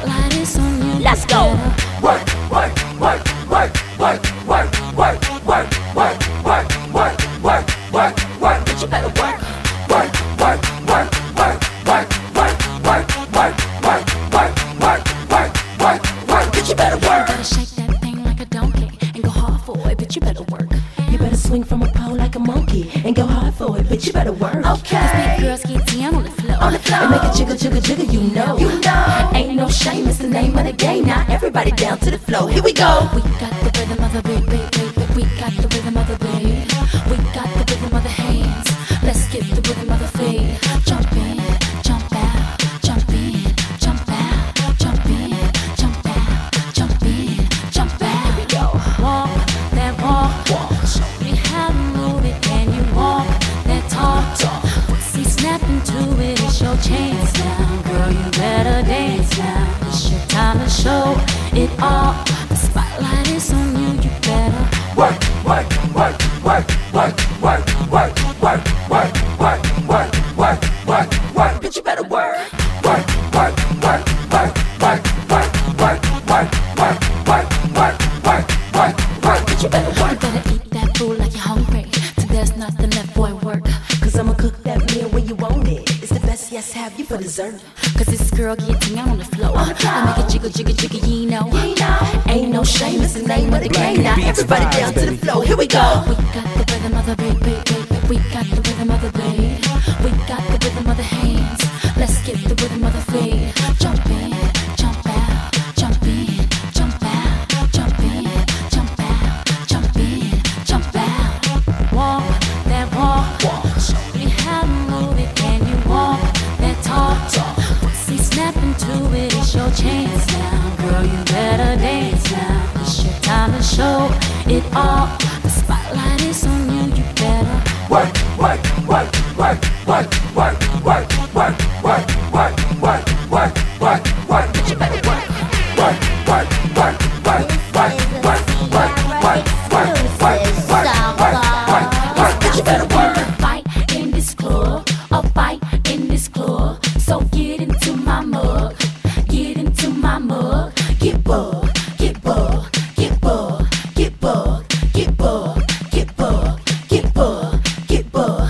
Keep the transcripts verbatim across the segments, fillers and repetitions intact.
spotlight is on you. Let's go. Work, work, work, work, work, work, work, work, work, work, work, work, work, work. But you better work. Work, work, work, work, work, work, work, work, work, work, work, work, work, work. But you better work. Gotta shake that thing like a donkey and go hard for it, but you better work. You better swing from a pole like a monkey and go hard for it, but you better work. Cause big Okay. girls get down on the floor. On the floor. And make it jiggle, jiggle, jiggle, you know. You know. Ain't no shame, it's the name of the game. Now everybody down to the floor. Here we go. We got the rhythm of the beat, beat, beat, beat. We got the rhythm of the beat. We got the rhythm of the hands. Let's get the rhythm of the feet. Jump in, jump out, jump in, jump out, jump in, jump out, jump in, jump out. Here we go. Walk that walk, walk. Show me how to move it. Can you walk that talk, talk? Pussy snap into it. It's your chance now, girl. You better dance now. It's your time to show it all. The spotlight is on you. You better Work, work, work, work, work, work, work, work, work, work, work, work, work, work. But you better work. Work, work, work, work, work, work, work, work, work, work, work, work, work, work. But you better You work. better eat that food like you're hungry. Till there's nothing left, boy, work. Cause I'ma cook that meal when you want it. It's the best, yes, have you for dessert. Cause this girl getting out on the floor. On the floor. I make it jiggle, jiggle, jiggle, you know. You know. Ain't no shame, it's the name of the Black game. Now Beats everybody vibes, down to the baby. floor. Here we go. We got the rhythm of the beat, beat, beat, beat. We got the rhythm of the beat. We got the rhythm of the hands. Let's get the rhythm of the feet. Jump in, jump out, jump in, jump out, jump in, jump out, jump in, jump out. Walk that walk, walk. Show me how to move it. Can you walk that talk, talk? Pussy snap into it. It's your chance now, girl. You better dance now. It's your time to show it all. The spotlight is on you. You better Work, work, work, work, work, work, work, work, work, work, work, work, work, work. But you better work. Work, work, work, work, work, work, work, work, work, work, work, work, work, work. But you better work. fight in this club, a fight in this club. So get into my mug, get into my mug. Get bug, get bug, get bug, get bug, get bug, get bug, get bug, get bug.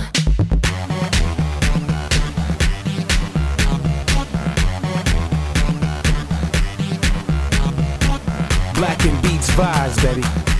Black and Beats vibes, baby.